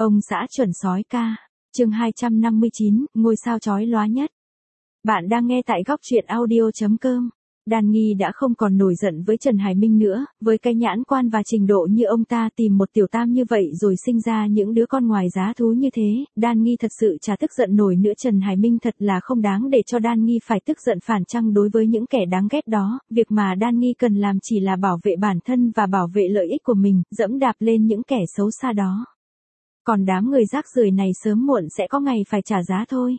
Ông xã chuẩn sói ca. Chương 259, ngôi sao chói lóa nhất. Bạn đang nghe tại góc truyện audio.com. Đan Nghi đã không còn nổi giận với Trần Hải Minh nữa, với cái nhãn quan và trình độ như ông ta tìm một tiểu tam như vậy rồi sinh ra những đứa con ngoài giá thú như thế, Đan Nghi thật sự chả tức giận nổi nữa. Trần Hải Minh thật là không đáng để cho Đan Nghi phải tức giận phản chăng đối với những kẻ đáng ghét đó, việc mà Đan Nghi cần làm chỉ là bảo vệ bản thân và bảo vệ lợi ích của mình, dẫm đạp lên những kẻ xấu xa đó. Còn đám người rác rưởi này sớm muộn sẽ có ngày phải trả giá thôi.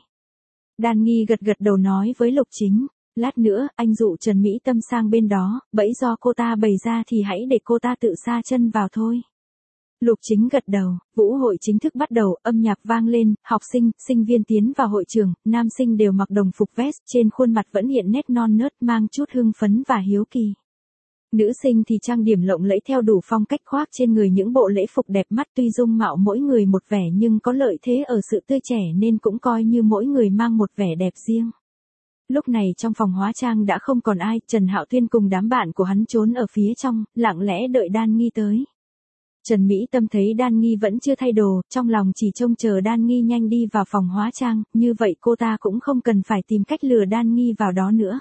Đan Nghi gật gật đầu nói với Lục Chính, lát nữa anh dụ Trần Mỹ Tâm sang bên đó, bẫy do cô ta bày ra thì hãy để cô ta tự sa chân vào thôi. Lục Chính gật đầu, vũ hội chính thức bắt đầu, âm nhạc vang lên, học sinh, sinh viên tiến vào hội trường, nam sinh đều mặc đồng phục vest, trên khuôn mặt vẫn hiện nét non nớt mang chút hưng phấn và hiếu kỳ. Nữ sinh thì trang điểm lộng lẫy theo đủ phong cách, khoác trên người những bộ lễ phục đẹp mắt, tuy dung mạo mỗi người một vẻ nhưng có lợi thế ở sự tươi trẻ nên cũng coi như mỗi người mang một vẻ đẹp riêng. Lúc này trong phòng hóa trang đã không còn ai, Trần Hạo Tuyên cùng đám bạn của hắn trốn ở phía trong, lặng lẽ đợi Đan Nghi tới. Trần Mỹ Tâm thấy Đan Nghi vẫn chưa thay đồ, trong lòng chỉ trông chờ Đan Nghi nhanh đi vào phòng hóa trang, như vậy cô ta cũng không cần phải tìm cách lừa Đan Nghi vào đó nữa.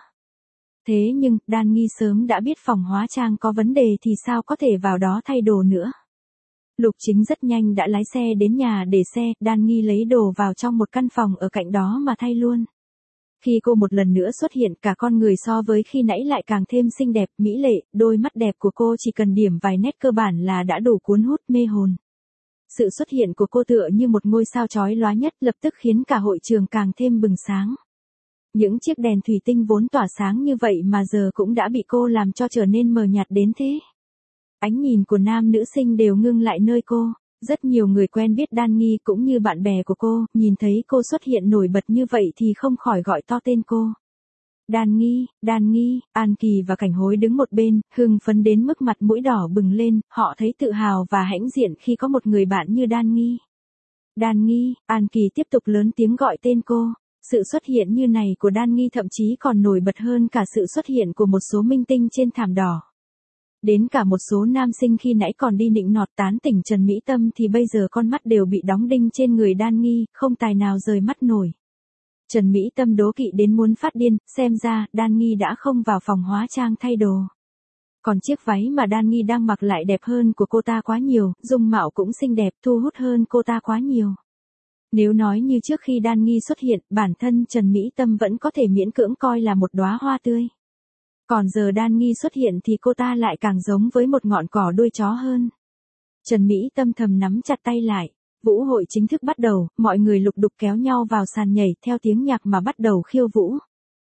Thế nhưng, Đan Nghi sớm đã biết phòng hóa trang có vấn đề thì sao có thể vào đó thay đồ nữa. Lục Chính rất nhanh đã lái xe đến nhà để xe, Đan Nghi lấy đồ vào trong một căn phòng ở cạnh đó mà thay luôn. Khi cô một lần nữa xuất hiện, cả con người so với khi nãy lại càng thêm xinh đẹp, mỹ lệ, đôi mắt đẹp của cô chỉ cần điểm vài nét cơ bản là đã đủ cuốn hút mê hồn. Sự xuất hiện của cô tựa như một ngôi sao chói lóa nhất, lập tức khiến cả hội trường càng thêm bừng sáng. Những chiếc đèn thủy tinh vốn tỏa sáng như vậy mà giờ cũng đã bị cô làm cho trở nên mờ nhạt đến thế. Ánh nhìn của nam nữ sinh đều ngưng lại nơi cô. Rất nhiều người quen biết Đan Nghi cũng như bạn bè của cô, nhìn thấy cô xuất hiện nổi bật như vậy thì không khỏi gọi to tên cô. Đan Nghi, An Kỳ và Cảnh Hối đứng một bên, hưng phấn đến mức mặt mũi đỏ bừng lên, họ thấy tự hào và hãnh diện khi có một người bạn như Đan Nghi. Đan Nghi, An Kỳ tiếp tục lớn tiếng gọi tên cô. Sự xuất hiện như này của Đan Nghi thậm chí còn nổi bật hơn cả sự xuất hiện của một số minh tinh trên thảm đỏ. Đến cả một số nam sinh khi nãy còn đi nịnh nọt tán tỉnh Trần Mỹ Tâm thì bây giờ con mắt đều bị đóng đinh trên người Đan Nghi, không tài nào rời mắt nổi. Trần Mỹ Tâm đố kỵ đến muốn phát điên, xem ra Đan Nghi đã không vào phòng hóa trang thay đồ. Còn chiếc váy mà Đan Nghi đang mặc lại đẹp hơn của cô ta quá nhiều, dung mạo cũng xinh đẹp, thu hút hơn cô ta quá nhiều. Nếu nói như trước khi Đan Nghi xuất hiện, bản thân Trần Mỹ Tâm vẫn có thể miễn cưỡng coi là một đóa hoa tươi. Còn giờ Đan Nghi xuất hiện thì cô ta lại càng giống với một ngọn cỏ đuôi chó hơn. Trần Mỹ Tâm thầm nắm chặt tay lại. Vũ hội chính thức bắt đầu, mọi người lục đục kéo nhau vào sàn nhảy theo tiếng nhạc mà bắt đầu khiêu vũ.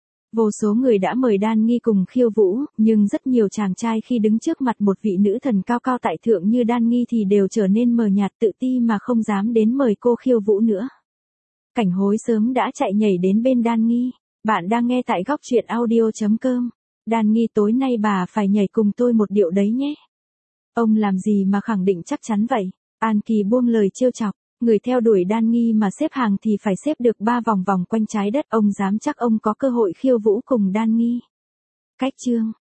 Vô số người đã mời Đan Nghi cùng khiêu vũ, nhưng rất nhiều chàng trai khi đứng trước mặt một vị nữ thần cao cao tại thượng như Đan Nghi thì đều trở nên mờ nhạt tự ti mà không dám đến mời cô khiêu vũ nữa. Cảnh Hối sớm đã chạy nhảy đến bên Đan Nghi. Bạn đang nghe tại góc truyện audio.com. Đan Nghi, tối nay bà phải nhảy cùng tôi một điệu đấy nhé. Ông làm gì mà khẳng định chắc chắn vậy? An Kỳ buông lời trêu chọc. Người theo đuổi Đan Nghi mà xếp hàng thì phải xếp được 3 vòng vòng quanh trái đất. Ông dám chắc ông có cơ hội khiêu vũ cùng Đan Nghi? Cách chương.